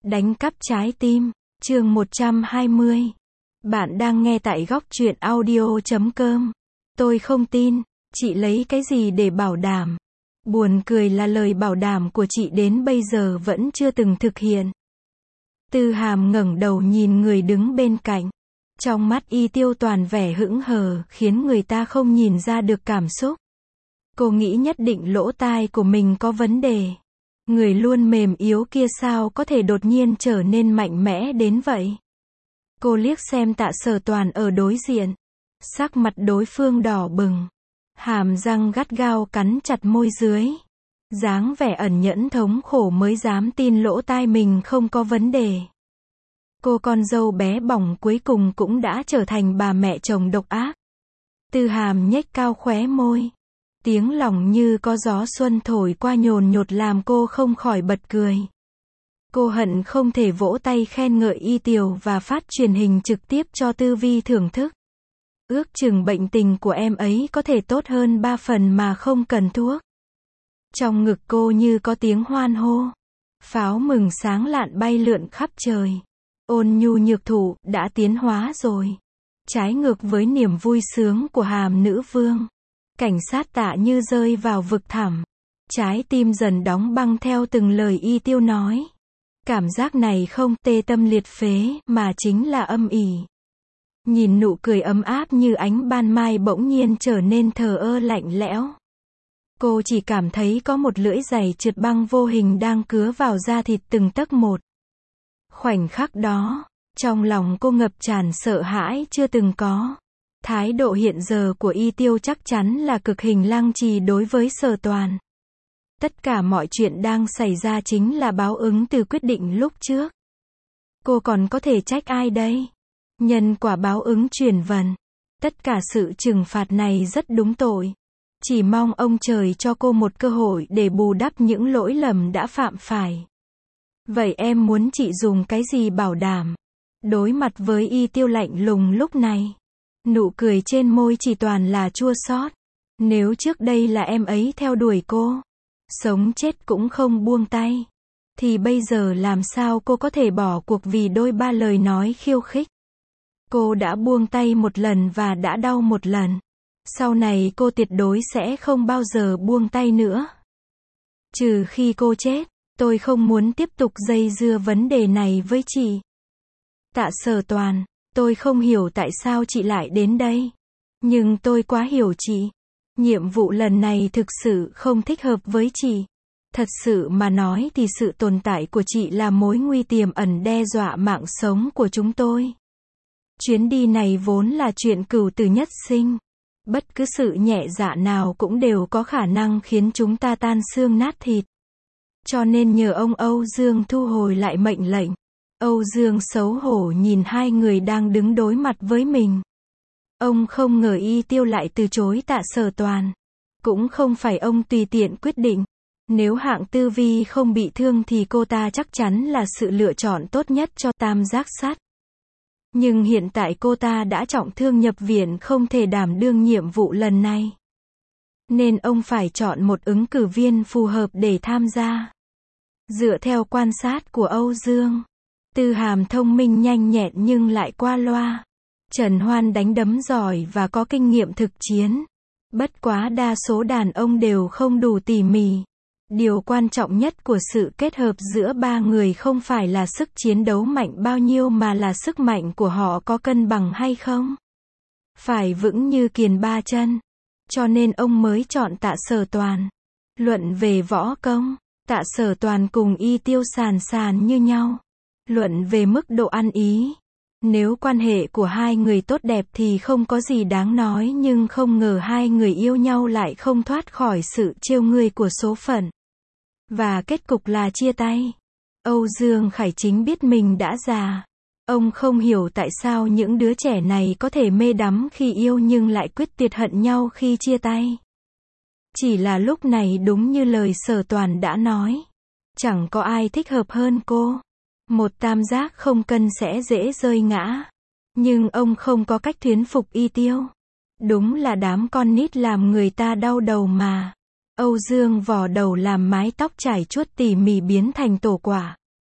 Đánh cắp trái tim, chương 120. Bạn đang nghe tại góc truyện audio.com. Tôi không tin, chị lấy cái gì để bảo đảm? Buồn cười là lời bảo đảm của chị đến bây giờ vẫn chưa từng thực hiện. Tư Hàm ngẩng đầu nhìn người đứng bên cạnh. Trong mắt Y Tiêu toàn vẻ hững hờ, khiến người ta không nhìn ra được cảm xúc. Cô nghĩ nhất định lỗ tai của mình có vấn đề. Người luôn mềm yếu kia sao có thể đột nhiên trở nên mạnh mẽ đến vậy? Cô liếc xem Tạ Sở Toàn ở đối diện. Sắc mặt đối phương đỏ bừng. Hàm răng gắt gao cắn chặt môi dưới. Dáng vẻ ẩn nhẫn thống khổ mới dám tin lỗ tai mình không có vấn đề. Cô con dâu bé bỏng cuối cùng cũng đã trở thành bà mẹ chồng độc ác. Tư Hàm nhếch cao khóe môi. Tiếng lòng như có gió xuân thổi qua nhồn nhột làm cô không khỏi bật cười. Cô hận không thể vỗ tay khen ngợi Y Tiều và phát truyền hình trực tiếp cho Tư Vi thưởng thức. Ước chừng bệnh tình của em ấy có thể tốt hơn 3 phần mà không cần thuốc. Trong ngực cô như có tiếng hoan hô. Pháo mừng sáng lạn bay lượn khắp trời. Ôn nhu nhược thụ đã tiến hóa rồi. Trái ngược với niềm vui sướng của Hàm nữ vương. Cảnh sát Tạ như rơi vào vực thẳm. Trái tim dần đóng băng theo từng lời Y Tiêu nói. Cảm giác này không tê tâm liệt phế, mà chính là âm ỉ. Nhìn nụ cười ấm áp như ánh ban mai bỗng nhiên trở nên thờ ơ lạnh lẽo. Cô chỉ cảm thấy có một lưỡi giày trượt băng vô hình đang cứa vào da thịt từng tấc một. Khoảnh khắc đó, trong lòng cô ngập tràn sợ hãi chưa từng có. Thái độ hiện giờ của Y Tiêu chắc chắn là cực hình lăng trì đối với Sở Toàn. Tất cả mọi chuyện đang xảy ra chính là báo ứng từ quyết định lúc trước. Cô còn có thể trách ai đây? Nhân quả báo ứng chuyển vần. Tất cả sự trừng phạt này rất đúng tội. Chỉ mong ông trời cho cô một cơ hội để bù đắp những lỗi lầm đã phạm phải. Vậy em muốn chị dùng cái gì bảo đảm? Đối mặt với Y Tiêu lạnh lùng lúc này. Nụ cười trên môi chỉ toàn là chua xót. Nếu trước đây là em ấy theo đuổi cô, sống chết cũng không buông tay, thì bây giờ làm sao cô có thể bỏ cuộc vì đôi ba lời nói khiêu khích? Cô đã buông tay một lần và đã đau một lần. Sau này cô tuyệt đối sẽ không bao giờ buông tay nữa. Trừ khi cô chết, tôi không muốn tiếp tục dây dưa vấn đề này với chị. Tạ Sở Toàn, tôi không hiểu tại sao chị lại đến đây. Nhưng tôi quá hiểu chị. Nhiệm vụ lần này thực sự không thích hợp với chị. Thật sự mà nói thì sự tồn tại của chị là mối nguy tiềm ẩn đe dọa mạng sống của chúng tôi. Chuyến đi này vốn là chuyện cửu tử nhất sinh. Bất cứ sự nhẹ dạ nào cũng đều có khả năng khiến chúng ta tan xương nát thịt. Cho nên nhờ ông Âu Dương thu hồi lại mệnh lệnh. Âu Dương xấu hổ nhìn hai người đang đứng đối mặt với mình. Ông không ngờ Y Tiêu lại từ chối Tạ Sở Toàn. Cũng không phải ông tùy tiện quyết định. Nếu hạng Tư Vi không bị thương thì cô ta chắc chắn là sự lựa chọn tốt nhất cho tam giác sắt. Nhưng hiện tại cô ta đã trọng thương nhập viện không thể đảm đương nhiệm vụ lần này. Nên ông phải chọn một ứng cử viên phù hợp để tham gia. Dựa theo quan sát của Âu Dương, Tư Hàm thông minh nhanh nhẹn nhưng lại qua loa. Trần Hoan đánh đấm giỏi và có kinh nghiệm thực chiến. Bất quá đa số đàn ông đều không đủ tỉ mỉ. Điều quan trọng nhất của sự kết hợp giữa ba người không phải là sức chiến đấu mạnh bao nhiêu mà là sức mạnh của họ có cân bằng hay không. Phải vững như kiền ba chân. Cho nên ông mới chọn Tạ Sở Toàn. Luận về võ công, Tạ Sở Toàn cùng Y Tiêu sàn sàn như nhau. Luận về mức độ ăn ý. Nếu quan hệ của hai người tốt đẹp thì không có gì đáng nói, nhưng không ngờ hai người yêu nhau lại không thoát khỏi sự trêu ngươi của số phận. Và kết cục là chia tay. Âu Dương Khải chính biết mình đã già. Ông không hiểu tại sao những đứa trẻ này có thể mê đắm khi yêu nhưng lại quyết tuyệt hận nhau khi chia tay. Chỉ là lúc này đúng như lời Sở Toàn đã nói. Chẳng có ai thích hợp hơn cô. Một tam giác không cân sẽ dễ rơi ngã. Nhưng ông không có cách thuyết phục Y Tiêu. Đúng là đám con nít làm người ta đau đầu mà. Âu Dương vò đầu làm mái tóc trải chuốt tỉ mỉ biến thành tổ quả.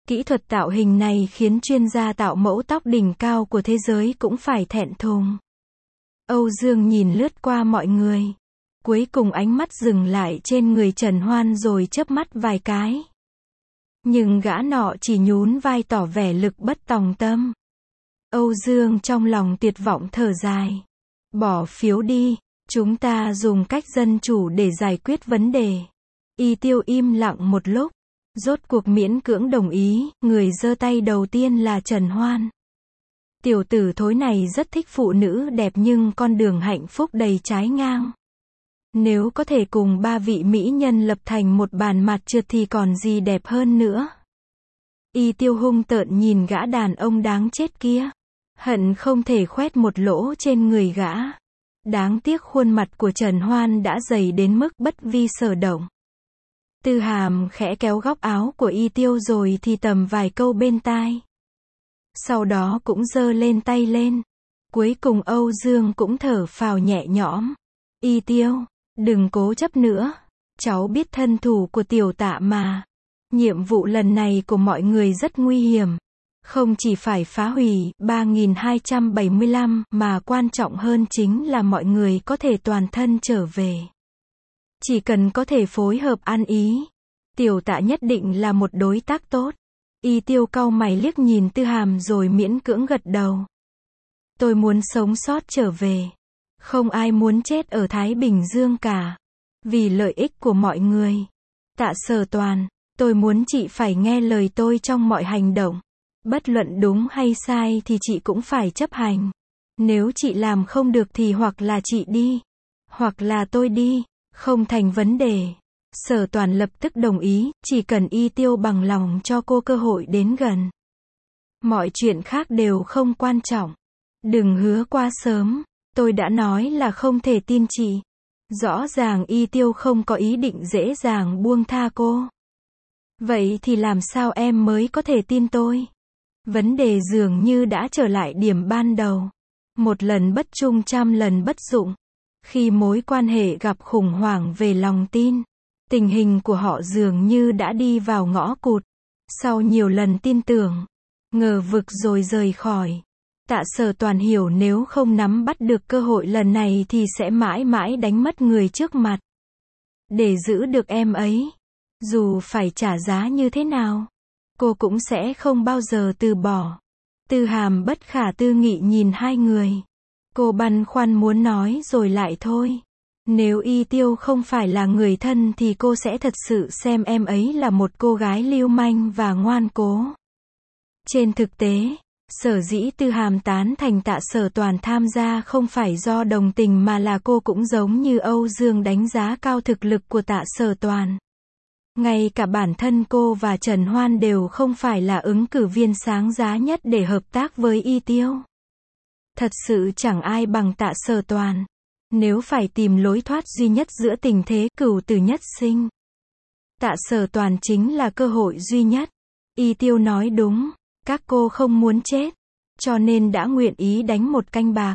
Kỹ thuật tạo hình này khiến chuyên gia tạo mẫu tóc đỉnh cao của thế giới cũng phải thẹn thùng. Âu Dương nhìn lướt qua mọi người. Cuối cùng ánh mắt dừng lại trên người Trần Hoan rồi chớp mắt vài cái. Nhưng gã nọ chỉ nhún vai tỏ vẻ lực bất tòng tâm. Âu Dương trong lòng tuyệt vọng thở dài. Bỏ phiếu đi, chúng ta dùng cách dân chủ để giải quyết vấn đề. Y Tiêu im lặng một lúc. Rốt cuộc miễn cưỡng đồng ý, người giơ tay đầu tiên là Trần Hoan. Tiểu tử thối này rất thích phụ nữ đẹp nhưng con đường hạnh phúc đầy trái ngang. Nếu có thể cùng 3 vị mỹ nhân lập thành một bàn mặt trượt thì còn gì đẹp hơn nữa. Y Tiêu hung tợn nhìn gã đàn ông đáng chết kia. Hận không thể khoét một lỗ trên người gã. Đáng tiếc khuôn mặt của Trần Hoan đã dày đến mức bất vi sở động. Tư Hàm khẽ kéo góc áo của Y Tiêu rồi thì tầm vài câu bên tai. Sau đó cũng giơ lên tay lên. Cuối cùng Âu Dương cũng thở phào nhẹ nhõm. Y Tiêu, đừng cố chấp nữa. Cháu biết thân thủ của tiểu Tạ mà. Nhiệm vụ lần này của mọi người rất nguy hiểm. Không chỉ phải phá hủy 3275 mà quan trọng hơn chính là mọi người có thể toàn thân trở về. Chỉ cần có thể phối hợp ăn ý, tiểu Tạ nhất định là một đối tác tốt. Y Tiêu cau mày liếc nhìn Tư Hàm rồi miễn cưỡng gật đầu. Tôi muốn sống sót trở về. Không ai muốn chết ở Thái Bình Dương cả. Vì lợi ích của mọi người. Tạ Sở Toàn, tôi muốn chị phải nghe lời tôi trong mọi hành động. Bất luận đúng hay sai thì chị cũng phải chấp hành. Nếu chị làm không được thì hoặc là chị đi, hoặc là tôi đi. Không thành vấn đề. Sở Toàn lập tức đồng ý, chỉ cần Y Tiêu bằng lòng cho cô cơ hội đến gần. Mọi chuyện khác đều không quan trọng. Đừng hứa quá sớm, tôi đã nói là không thể tin chị. Rõ ràng Y Tiêu không có ý định dễ dàng buông tha cô. Vậy thì làm sao em mới có thể tin tôi? Vấn đề dường như đã trở lại điểm ban đầu. Một lần bất trung trăm lần bất dụng. Khi mối quan hệ gặp khủng hoảng về lòng tin, tình hình của họ dường như đã đi vào ngõ cụt. Sau nhiều lần tin tưởng, ngờ vực rồi rời khỏi. Tạ Sở Toàn hiểu nếu không nắm bắt được cơ hội lần này thì sẽ mãi mãi đánh mất người trước mặt. Để giữ được em ấy, dù phải trả giá như thế nào, cô cũng sẽ không bao giờ từ bỏ. Tư Hàm bất khả tư nghị nhìn hai người. Cô băn khoăn muốn nói rồi lại thôi. Nếu Y Tiêu không phải là người thân thì cô sẽ thật sự xem em ấy là một cô gái lưu manh và ngoan cố. Trên thực tế, sở dĩ Tư Hàm tán thành Tạ Sở Toàn tham gia không phải do đồng tình mà là cô cũng giống như Âu Dương đánh giá cao thực lực của Tạ Sở Toàn. Ngay cả bản thân cô và Trần Hoan đều không phải là ứng cử viên sáng giá nhất để hợp tác với Y Tiêu. Thật sự chẳng ai bằng Tạ Sở Toàn. Nếu phải tìm lối thoát duy nhất giữa tình thế cửu tử nhất sinh, Tạ Sở Toàn chính là cơ hội duy nhất. Y Tiêu nói đúng, các cô không muốn chết, cho nên đã nguyện ý đánh một canh bạc.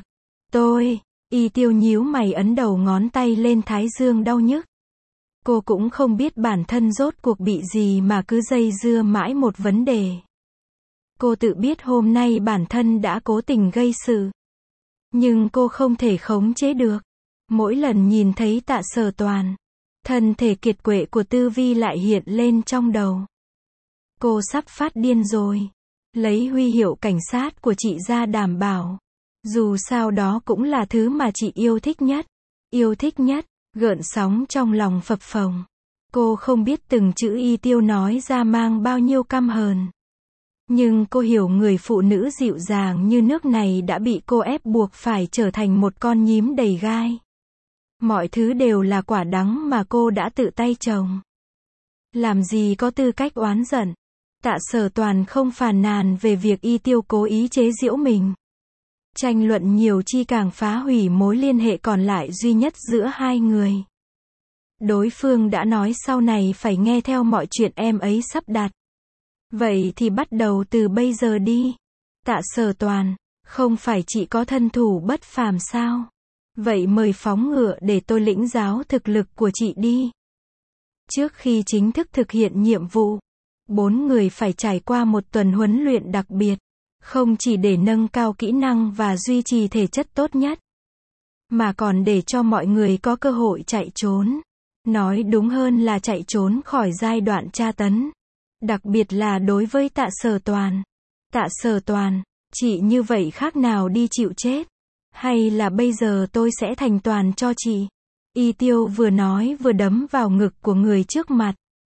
Y Tiêu nhíu mày ấn đầu ngón tay lên thái dương đau nhức. Cô cũng không biết bản thân rốt cuộc bị gì mà cứ dây dưa mãi một vấn đề. Cô tự biết hôm nay bản thân đã cố tình gây sự. Nhưng cô không thể khống chế được. Mỗi lần nhìn thấy Tạ Sở Toàn, thân thể kiệt quệ của Tư Vi lại hiện lên trong đầu. Cô sắp phát điên rồi. Lấy huy hiệu cảnh sát của chị ra đảm bảo. Dù sao đó cũng là thứ mà chị yêu thích nhất. Yêu thích nhất, gợn sóng trong lòng phập phồng. Cô không biết từng chữ Y Tiêu nói ra mang bao nhiêu căm hờn. Nhưng cô hiểu người phụ nữ dịu dàng như nước này đã bị cô ép buộc phải trở thành một con nhím đầy gai. Mọi thứ đều là quả đắng mà cô đã tự tay trồng. Làm gì có tư cách oán giận. Tạ Sở Toàn không phàn nàn về việc Y Tiêu cố ý chế giễu mình. Tranh luận nhiều chi càng phá hủy mối liên hệ còn lại duy nhất giữa hai người. Đối phương đã nói sau này phải nghe theo mọi chuyện em ấy sắp đặt. Vậy thì bắt đầu từ bây giờ đi. Tạ Sở Toàn, không phải chị có thân thủ bất phàm sao? Vậy mời phóng ngựa để tôi lĩnh giáo thực lực của chị đi. Trước khi chính thức thực hiện nhiệm vụ, 4 người phải trải qua một tuần huấn luyện đặc biệt, không chỉ để nâng cao kỹ năng và duy trì thể chất tốt nhất, mà còn để cho mọi người có cơ hội chạy trốn. Nói đúng hơn là chạy trốn khỏi giai đoạn tra tấn. Đặc biệt là đối với Tạ Sở Toàn. Tạ Sở Toàn, chị như vậy khác nào đi chịu chết? Hay là bây giờ tôi sẽ thành toàn cho chị? Y Tiêu vừa nói vừa đấm vào ngực của người trước mặt.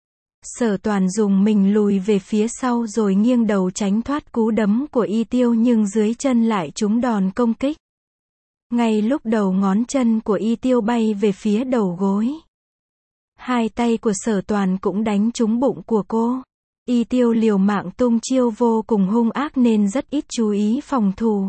Sở Toàn dùng mình lùi về phía sau rồi nghiêng đầu tránh thoát cú đấm của Y Tiêu, nhưng dưới chân lại trúng đòn công kích. Ngay lúc đầu ngón chân của Y Tiêu bay về phía đầu gối. Hai tay của Sở Toàn cũng đánh trúng bụng của cô. Y Tiêu liều mạng tung chiêu vô cùng hung ác nên rất ít chú ý phòng thủ.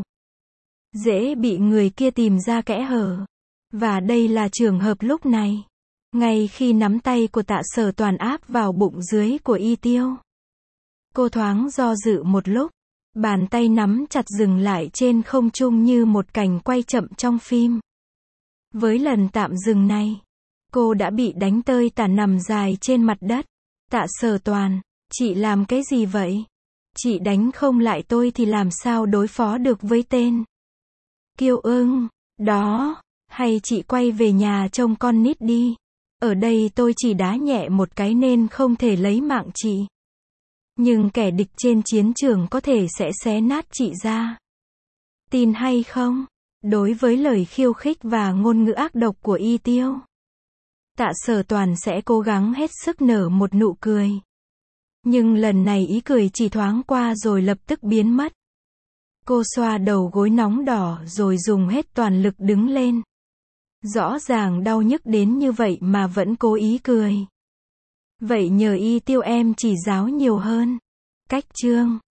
Dễ bị người kia tìm ra kẽ hở. Và đây là trường hợp lúc này. Ngay khi nắm tay của Tạ Sở Toàn áp vào bụng dưới của Y Tiêu, cô thoáng do dự một lúc. Bàn tay nắm chặt dừng lại trên không trung như một cảnh quay chậm trong phim. Với lần tạm dừng này, cô đã bị đánh tơi tả nằm dài trên mặt đất. Tạ Sở Toàn, chị làm cái gì vậy? Chị đánh không lại tôi thì làm sao đối phó được với tên Kiêu Ưng đó? Hay chị quay về nhà trông con nít đi. Ở đây tôi chỉ đá nhẹ một cái nên không thể lấy mạng chị. Nhưng kẻ địch trên chiến trường có thể sẽ xé nát chị ra. Tin hay không? Đối với lời khiêu khích và ngôn ngữ ác độc của Y Tiêu, Tạ Sở Toàn sẽ cố gắng hết sức nở một nụ cười. Nhưng lần này ý cười chỉ thoáng qua rồi lập tức biến mất. Cô xoa đầu gối nóng đỏ rồi dùng hết toàn lực đứng lên. Rõ ràng đau nhức đến như vậy mà vẫn cố ý cười. Vậy nhờ Y Tiêu em chỉ giáo nhiều hơn. Cách chương